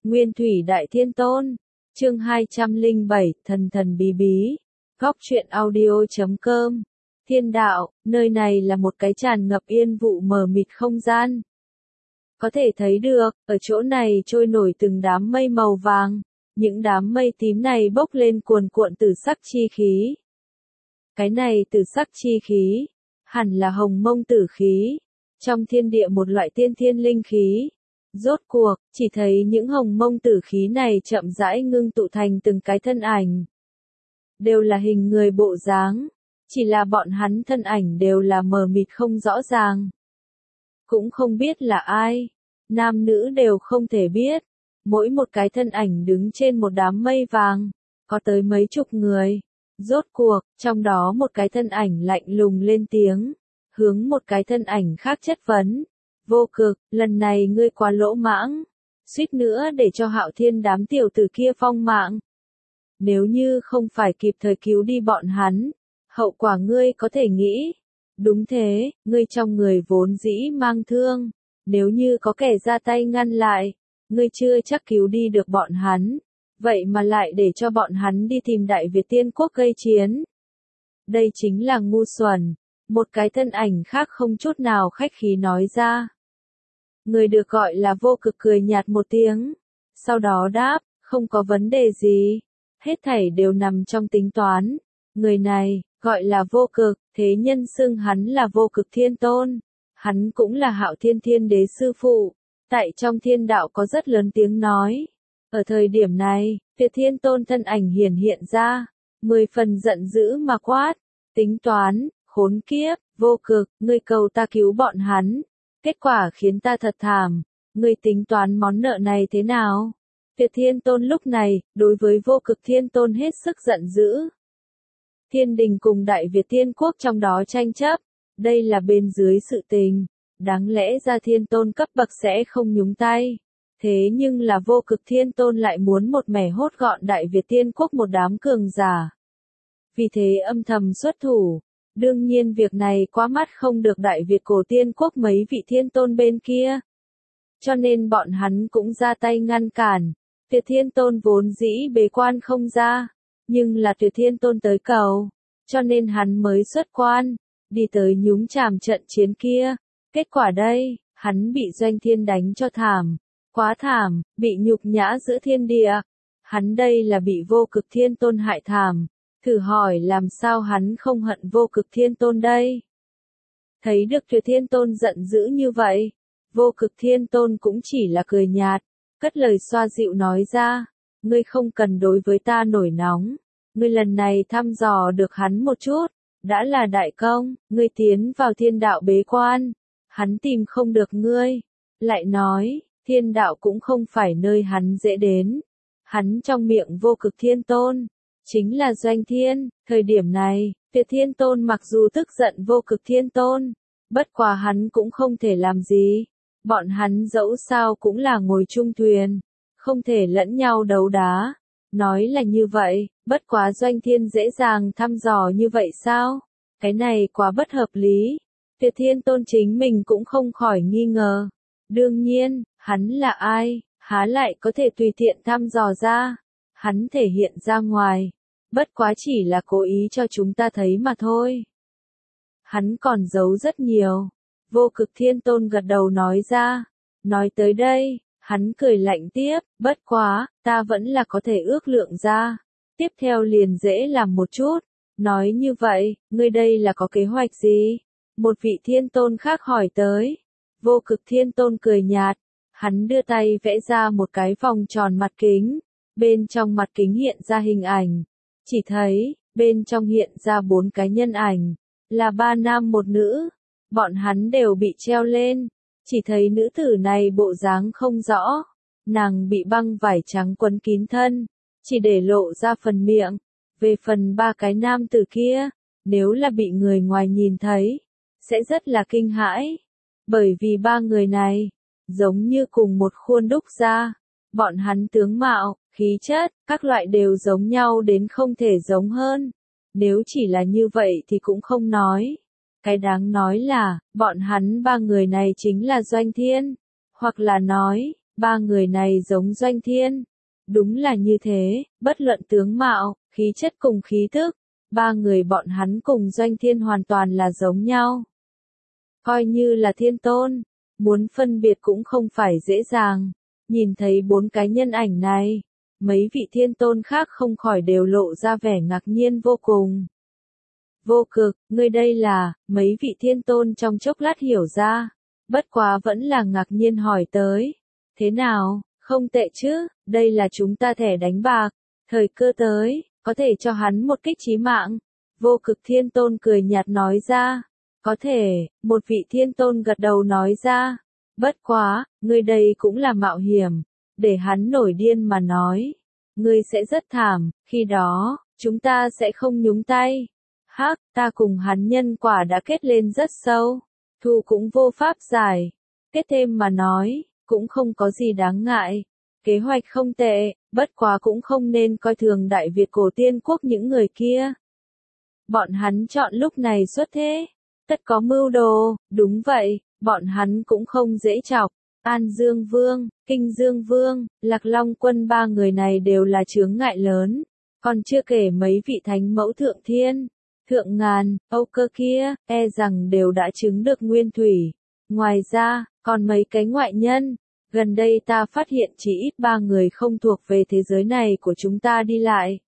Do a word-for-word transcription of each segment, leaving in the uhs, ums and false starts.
Nguyên Thủy Đại Thiên Tôn, chương hai trăm lẻ bảy, thần thần bí bí, góc truyện audio.com, Thiên Đạo, nơi này là một cái tràn ngập yên vụ mờ mịt không gian. Có thể thấy được, ở chỗ này trôi nổi từng đám mây màu vàng, những đám mây tím này bốc lên cuồn cuộn tử sắc chi khí. Cái này tử sắc chi khí, hẳn là hồng mông tử khí, trong thiên địa một loại tiên thiên linh khí. Rốt cuộc, chỉ thấy những hồng mông tử khí này chậm rãi ngưng tụ thành từng cái thân ảnh. Đều là hình người bộ dáng, chỉ là bọn hắn thân ảnh đều là mờ mịt không rõ ràng. Cũng không biết là ai, nam nữ đều không thể biết. Mỗi một cái thân ảnh đứng trên một đám mây vàng, có tới mấy chục người. Rốt cuộc, trong đó một cái thân ảnh lạnh lùng lên tiếng, hướng một cái thân ảnh khác chất vấn. Vô Cực, lần này ngươi quá lỗ mãng, suýt nữa để cho Hạo Thiên đám tiểu tử kia phong mạng. Nếu như không phải kịp thời cứu đi bọn hắn, hậu quả ngươi có thể nghĩ. Đúng thế, ngươi trong người vốn dĩ mang thương, nếu như có kẻ ra tay ngăn lại, ngươi chưa chắc cứu đi được bọn hắn, vậy mà lại để cho bọn hắn đi tìm Đại Việt Tiên Quốc gây chiến. Đây chính là ngu xuẩn, một cái thân ảnh khác không chút nào khách khí nói ra. Người được gọi là Vô Cực cười nhạt một tiếng, sau đó đáp, không có vấn đề gì, hết thảy đều nằm trong tính toán. Người này, gọi là Vô Cực, thế nhân xưng hắn là Vô Cực Thiên Tôn, hắn cũng là Hạo Thiên Thiên Đế sư phụ, tại trong thiên đạo có rất lớn tiếng nói. Ở thời điểm này, Tuyệt Thiên Tôn thân ảnh hiển hiện ra, mười phần giận dữ mà quát, tính toán, khốn kiếp, Vô Cực, ngươi cầu ta cứu bọn hắn. Kết quả khiến ta thật thảm, ngươi tính toán món nợ này thế nào? Tuyệt Thiên Tôn lúc này, đối với Vô Cực Thiên Tôn hết sức giận dữ. Thiên đình cùng Đại Việt Tiên Quốc trong đó tranh chấp, đây là bên dưới sự tình, đáng lẽ ra Thiên Tôn cấp bậc sẽ không nhúng tay. Thế nhưng là Vô Cực Thiên Tôn lại muốn một mẻ hốt gọn Đại Việt Tiên Quốc một đám cường giả. Vì thế âm thầm xuất thủ. Đương nhiên việc này quá mắt không được Đại Việt Cổ Tiên Quốc mấy vị thiên tôn bên kia. Cho nên bọn hắn cũng ra tay ngăn cản. Tuyệt Thiên Tôn vốn dĩ bế quan không ra, nhưng là Tuyệt Thiên Tôn tới cầu, cho nên hắn mới xuất quan, đi tới nhúng chàm trận chiến kia. Kết quả đây, hắn bị Doanh Thiên đánh cho thảm, quá thảm, bị nhục nhã giữa thiên địa. Hắn đây là bị Vô Cực Thiên Tôn hại thảm. Thử hỏi làm sao hắn không hận Vô Cực Thiên Tôn đây? Thấy được Tuyệt Thiên Tôn giận dữ như vậy, Vô Cực Thiên Tôn cũng chỉ là cười nhạt, cất lời xoa dịu nói ra, ngươi không cần đối với ta nổi nóng, ngươi lần này thăm dò được hắn một chút, đã là đại công, ngươi tiến vào thiên đạo bế quan, hắn tìm không được ngươi, lại nói, thiên đạo cũng không phải nơi hắn dễ đến, hắn trong miệng Vô Cực Thiên Tôn chính là Doanh Thiên. Thời điểm này, Tuyệt Thiên Tôn mặc dù tức giận Vô Cực Thiên Tôn, bất quá hắn cũng không thể làm gì. Bọn hắn dẫu sao cũng là ngồi chung thuyền, không thể lẫn nhau đấu đá. Nói là như vậy, bất quá Doanh Thiên dễ dàng thăm dò như vậy sao? Cái này quá bất hợp lý. Tuyệt Thiên Tôn chính mình cũng không khỏi nghi ngờ. Đương nhiên, hắn là ai, há lại có thể tùy tiện thăm dò ra. Hắn thể hiện ra ngoài, bất quá chỉ là cố ý cho chúng ta thấy mà thôi. Hắn còn giấu rất nhiều. Vô Cực Thiên Tôn gật đầu nói ra. Nói tới đây, hắn cười lạnh tiếp, bất quá, ta vẫn là có thể ước lượng ra. Tiếp theo liền dễ làm một chút. Nói như vậy, ngươi đây là có kế hoạch gì? Một vị Thiên Tôn khác hỏi tới. Vô Cực Thiên Tôn cười nhạt. Hắn đưa tay vẽ ra một cái vòng tròn mặt kính. Bên trong mặt kính hiện ra hình ảnh. Chỉ thấy, bên trong hiện ra bốn cái nhân ảnh, là ba nam một nữ. Bọn hắn đều bị treo lên. Chỉ thấy nữ tử này bộ dáng không rõ. Nàng bị băng vải trắng quấn kín thân, chỉ để lộ ra phần miệng. Về phần ba cái nam tử kia, nếu là bị người ngoài nhìn thấy, sẽ rất là kinh hãi. Bởi vì ba người này, giống như cùng một khuôn đúc ra. Bọn hắn tướng mạo, khí chất, các loại đều giống nhau đến không thể giống hơn. Nếu chỉ là như vậy thì cũng không nói. Cái đáng nói là, bọn hắn ba người này chính là Doanh Thiên. Hoặc là nói, ba người này giống Doanh Thiên. Đúng là như thế, bất luận tướng mạo, khí chất cùng khí thức, ba người bọn hắn cùng Doanh Thiên hoàn toàn là giống nhau. Coi như là Thiên Tôn, muốn phân biệt cũng không phải dễ dàng. Nhìn thấy bốn cái nhân ảnh này, mấy vị Thiên Tôn khác không khỏi đều lộ ra vẻ ngạc nhiên vô cùng. Vô Cực, ngươi đây là, mấy vị Thiên Tôn trong chốc lát hiểu ra, bất quá vẫn là ngạc nhiên hỏi tới. Thế nào, không tệ chứ, đây là chúng ta thẻ đánh bạc, thời cơ tới, có thể cho hắn một kích chí mạng. Vô Cực Thiên Tôn cười nhạt nói ra. Có thể, một vị Thiên Tôn gật đầu nói ra. Bất quá, ngươi đây cũng là mạo hiểm, để hắn nổi điên mà nói. Ngươi sẽ rất thảm, khi đó, chúng ta sẽ không nhúng tay. Hắc, ta cùng hắn nhân quả đã kết lên rất sâu, thù cũng vô pháp giải. Kết thêm mà nói, cũng không có gì đáng ngại. Kế hoạch không tệ, bất quá cũng không nên coi thường Đại Việt cổ tiên quốc những người kia. Bọn hắn chọn lúc này xuất thế, tất có mưu đồ, đúng vậy, bọn hắn cũng không dễ chọc. An Dương Vương, Kinh Dương Vương, Lạc Long Quân ba người này đều là chướng ngại lớn, còn chưa kể mấy vị thánh mẫu thượng thiên, thượng ngàn, Âu Cơ kia, e rằng đều đã chứng được nguyên thủy. Ngoài ra, còn mấy cái ngoại nhân, gần đây ta phát hiện chỉ ít ba người không thuộc về thế giới này của chúng ta đi lại.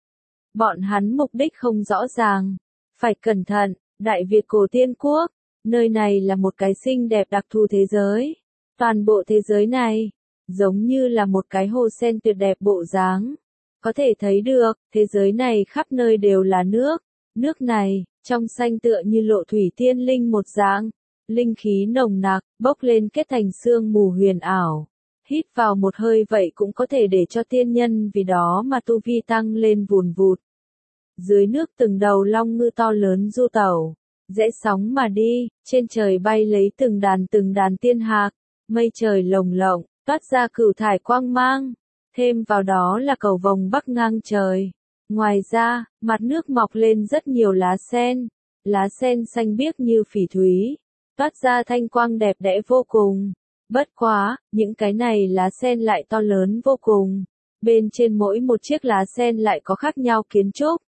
Bọn hắn mục đích không rõ ràng, phải cẩn thận. Đại Việt cổ tiên quốc, nơi này là một cái xinh đẹp đặc thù thế giới. Toàn bộ thế giới này, giống như là một cái hồ sen tuyệt đẹp bộ dáng. Có thể thấy được, thế giới này khắp nơi đều là nước. Nước này, trong xanh tựa như lộ thủy tiên linh một dạng. Linh khí nồng nặc, bốc lên kết thành sương mù huyền ảo. Hít vào một hơi vậy cũng có thể để cho tiên nhân vì đó mà tu vi tăng lên vùn vụt. Dưới nước từng đầu long ngư to lớn du tẩu, rẽ sóng mà đi, trên trời bay lấy từng đàn từng đàn tiên hạc, mây trời lồng lộng, toát ra cửu thải quang mang, thêm vào đó là cầu vồng bắc ngang trời. Ngoài ra, mặt nước mọc lên rất nhiều lá sen, lá sen xanh biếc như phỉ thúy, toát ra thanh quang đẹp đẽ vô cùng. Bất quá, những cái này lá sen lại to lớn vô cùng, bên trên mỗi một chiếc lá sen lại có khác nhau kiến trúc.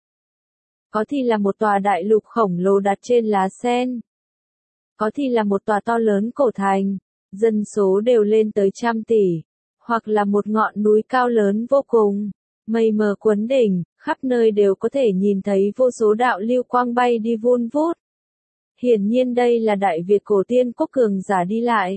Có thì là một tòa đại lục khổng lồ đặt trên lá sen. Có thì là một tòa to lớn cổ thành, dân số đều lên tới trăm tỷ. Hoặc là một ngọn núi cao lớn vô cùng, mây mờ quấn đỉnh, khắp nơi đều có thể nhìn thấy vô số đạo lưu quang bay đi vun vút. Hiển nhiên đây là Đại Việt cổ tiên quốc cường giả đi lại.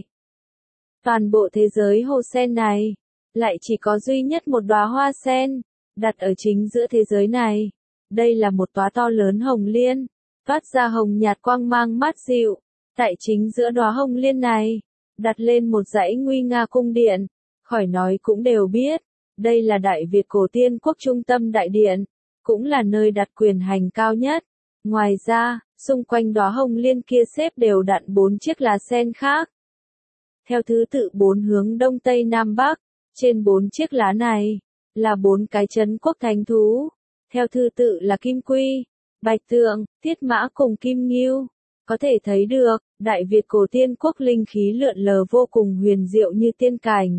Toàn bộ thế giới hồ sen này, lại chỉ có duy nhất một đóa hoa sen, đặt ở chính giữa thế giới này. Đây là một đóa to lớn hồng liên, toát ra hồng nhạt quang mang mát dịu. Tại chính giữa đóa hồng liên này, đặt lên một dãy nguy nga cung điện. Khỏi nói cũng đều biết, đây là Đại Việt cổ tiên quốc trung tâm đại điện, cũng là nơi đặt quyền hành cao nhất. Ngoài ra, xung quanh đóa hồng liên kia xếp đều đặn bốn chiếc lá sen khác. Theo thứ tự bốn hướng đông tây nam bắc, trên bốn chiếc lá này, là bốn cái trấn quốc thánh thú. Theo thư tự là Kim Quy, Bạch Tượng, Thiết Mã cùng Kim Ngưu. Có thể thấy được, Đại Việt cổ tiên quốc linh khí lượn lờ vô cùng huyền diệu như tiên cảnh.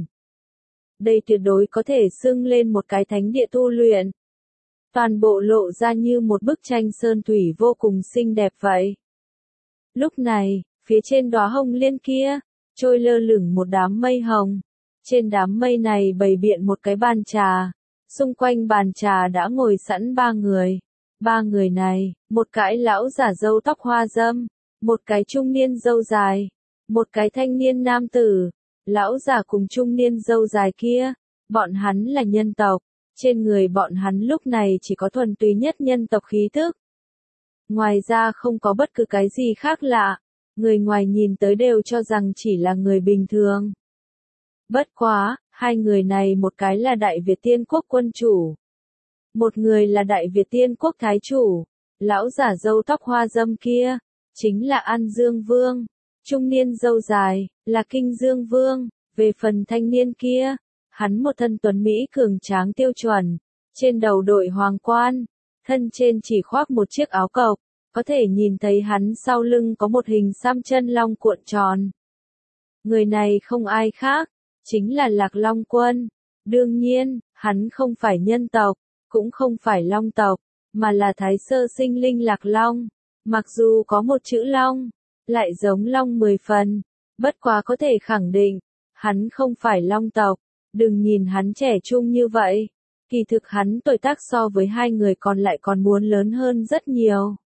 Đây tuyệt đối có thể xưng lên một cái thánh địa tu luyện. Toàn bộ lộ ra như một bức tranh sơn thủy vô cùng xinh đẹp vậy. Lúc này, phía trên đóa hồng liên kia, trôi lơ lửng một đám mây hồng. Trên đám mây này bày biện một cái bàn trà. Xung quanh bàn trà đã ngồi sẵn ba người. Ba người này, một cái lão giả râu tóc hoa râm, một cái trung niên râu dài, một cái thanh niên nam tử. Lão giả cùng trung niên râu dài kia, bọn hắn là nhân tộc. Trên người bọn hắn lúc này chỉ có thuần túy nhất nhân tộc khí thức. Ngoài ra không có bất cứ cái gì khác lạ. Người ngoài nhìn tới đều cho rằng chỉ là người bình thường. Bất quá, hai người này một cái là Đại Việt Tiên Quốc quân chủ. Một người là Đại Việt Tiên Quốc thái chủ. Lão giả râu tóc hoa râm kia, chính là An Dương Vương. Trung niên râu dài, là Kinh Dương Vương. Về phần thanh niên kia, hắn một thân tuấn Mỹ cường tráng tiêu chuẩn. Trên đầu đội hoàng quan, thân trên chỉ khoác một chiếc áo cộc. Có thể nhìn thấy hắn sau lưng có một hình xăm chân long cuộn tròn. Người này không ai khác, chính là Lạc Long Quân. Đương nhiên, hắn không phải nhân tộc, cũng không phải long tộc, mà là thái sơ sinh linh Lạc Long. Mặc dù có một chữ long, lại giống long mười phần, bất quá có thể khẳng định, hắn không phải long tộc. Đừng nhìn hắn trẻ trung như vậy, kỳ thực hắn tuổi tác so với hai người còn lại còn muốn lớn hơn rất nhiều.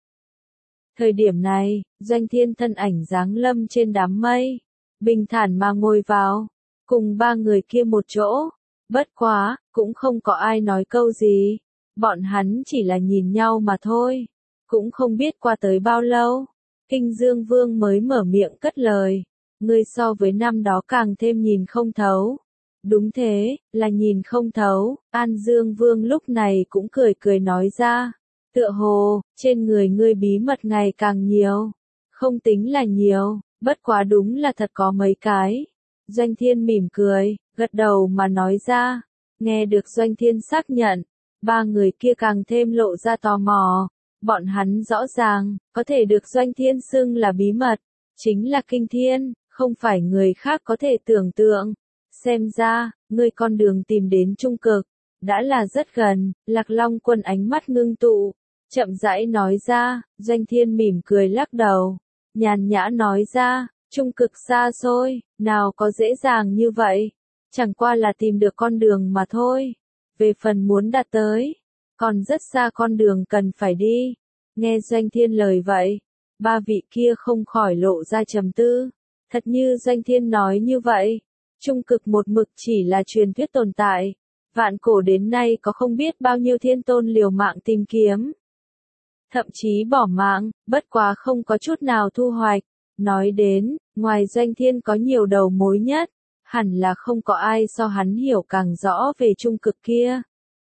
Thời điểm này, Doanh Thiên thân ảnh giáng lâm trên đám mây, bình thản mà ngồi vào, cùng ba người kia một chỗ. Bất quá, cũng không có ai nói câu gì, bọn hắn chỉ là nhìn nhau mà thôi. Cũng không biết qua tới bao lâu, Kinh Dương Vương mới mở miệng cất lời, ngươi so với năm đó càng thêm nhìn không thấu. Đúng thế, là nhìn không thấu, An Dương Vương lúc này cũng cười cười nói ra, tựa hồ, trên người ngươi bí mật ngày càng nhiều, không tính là nhiều, bất quá đúng là thật có mấy cái. Doanh Thiên mỉm cười, gật đầu mà nói ra, nghe được Doanh Thiên xác nhận, ba người kia càng thêm lộ ra tò mò, bọn hắn rõ ràng, có thể được Doanh Thiên xưng là bí mật, chính là kinh thiên, không phải người khác có thể tưởng tượng. Xem ra, ngươi con đường tìm đến trung cực, đã là rất gần. Lạc Long Quân ánh mắt ngưng tụ, chậm rãi nói ra. Doanh Thiên mỉm cười lắc đầu, nhàn nhã nói ra, trung cực xa xôi, nào có dễ dàng như vậy, chẳng qua là tìm được con đường mà thôi. Về phần muốn đạt tới, còn rất xa con đường cần phải đi. Nghe Doanh Thiên lời vậy, ba vị kia không khỏi lộ ra trầm tư. Thật như Doanh Thiên nói như vậy, trung cực một mực chỉ là truyền thuyết tồn tại, vạn cổ đến nay có không biết bao nhiêu thiên tôn liều mạng tìm kiếm, thậm chí bỏ mạng, bất quá không có chút nào thu hoạch. Nói đến, ngoài Doanh Thiên có nhiều đầu mối nhất, hẳn là không có ai so hắn hiểu càng rõ về trung cực kia.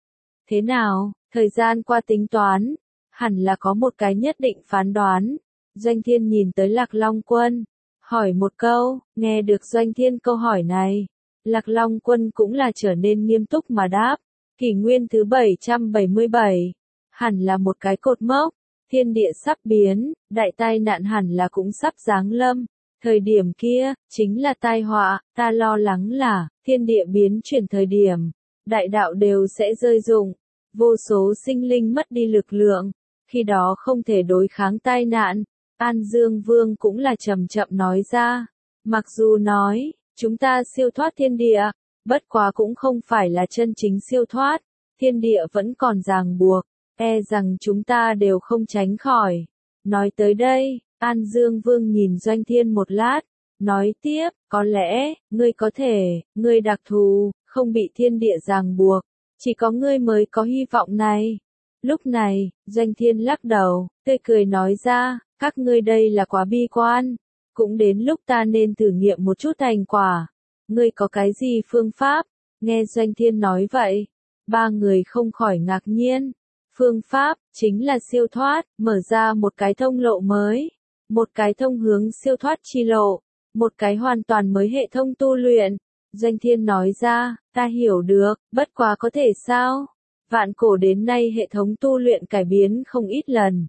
Thế nào, thời gian qua tính toán, hẳn là có một cái nhất định phán đoán. Doanh Thiên nhìn tới Lạc Long Quân, hỏi một câu. Nghe được Doanh Thiên câu hỏi này, Lạc Long Quân cũng là trở nên nghiêm túc mà đáp, kỷ nguyên thứ bảy trăm bảy mươi bảy, hẳn là một cái cột mốc, thiên địa sắp biến, đại tai nạn hẳn là cũng sắp giáng lâm. Thời điểm kia, chính là tai họa, ta lo lắng là, thiên địa biến chuyển thời điểm, đại đạo đều sẽ rơi rụng, vô số sinh linh mất đi lực lượng, khi đó không thể đối kháng tai nạn. An Dương Vương cũng là chậm chậm nói ra, mặc dù nói, chúng ta siêu thoát thiên địa, bất quá cũng không phải là chân chính siêu thoát, thiên địa vẫn còn ràng buộc, e rằng chúng ta đều không tránh khỏi. Nói tới đây, An Dương Vương nhìn Doanh Thiên một lát, nói tiếp, có lẽ, ngươi có thể, ngươi đặc thù, không bị thiên địa ràng buộc, chỉ có ngươi mới có hy vọng này. Lúc này, Doanh Thiên lắc đầu, tươi cười nói ra, các ngươi đây là quá bi quan, cũng đến lúc ta nên thử nghiệm một chút thành quả. Ngươi có cái gì phương pháp? Nghe Doanh Thiên nói vậy, ba người không khỏi ngạc nhiên. Phương pháp, chính là siêu thoát, mở ra một cái thông lộ mới, một cái thông hướng siêu thoát chi lộ, một cái hoàn toàn mới hệ thống tu luyện. Doanh Thiên nói ra, ta hiểu được, bất quá có thể sao? Vạn cổ đến nay hệ thống tu luyện cải biến không ít lần.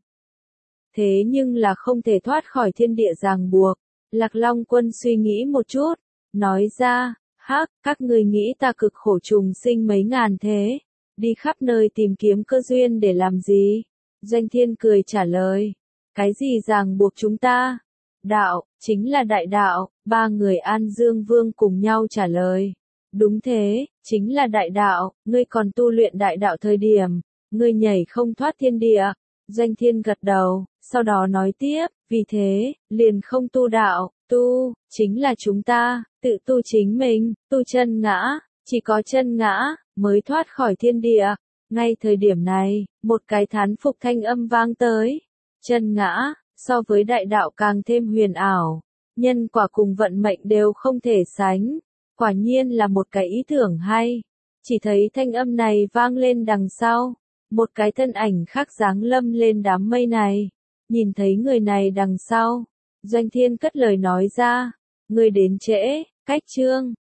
Thế nhưng là không thể thoát khỏi thiên địa ràng buộc. Lạc Long Quân suy nghĩ một chút, nói ra, hắc, các ngươi nghĩ ta cực khổ trùng sinh mấy ngàn thế, đi khắp nơi tìm kiếm cơ duyên để làm gì? Doanh Thiên cười trả lời, cái gì ràng buộc chúng ta? Đạo, chính là đại đạo. Ba người An Dương Vương cùng nhau trả lời, đúng thế, chính là đại đạo. Ngươi còn tu luyện đại đạo thời điểm, ngươi nhảy không thoát thiên địa. Doanh Thiên gật đầu, sau đó nói tiếp, vì thế, liền không tu đạo, tu, chính là chúng ta, tự tu chính mình, tu chân ngã, chỉ có chân ngã, mới thoát khỏi thiên địa. Ngay thời điểm này, một cái thán phục thanh âm vang tới, chân ngã, so với đại đạo càng thêm huyền ảo, nhân quả cùng vận mệnh đều không thể sánh, quả nhiên là một cái ý tưởng hay. Chỉ thấy thanh âm này vang lên đằng sau, một cái thân ảnh khác giáng lâm lên đám mây này. Nhìn thấy người này đằng sau, Doanh Thiên cất lời nói ra, người đến trễ, cách chương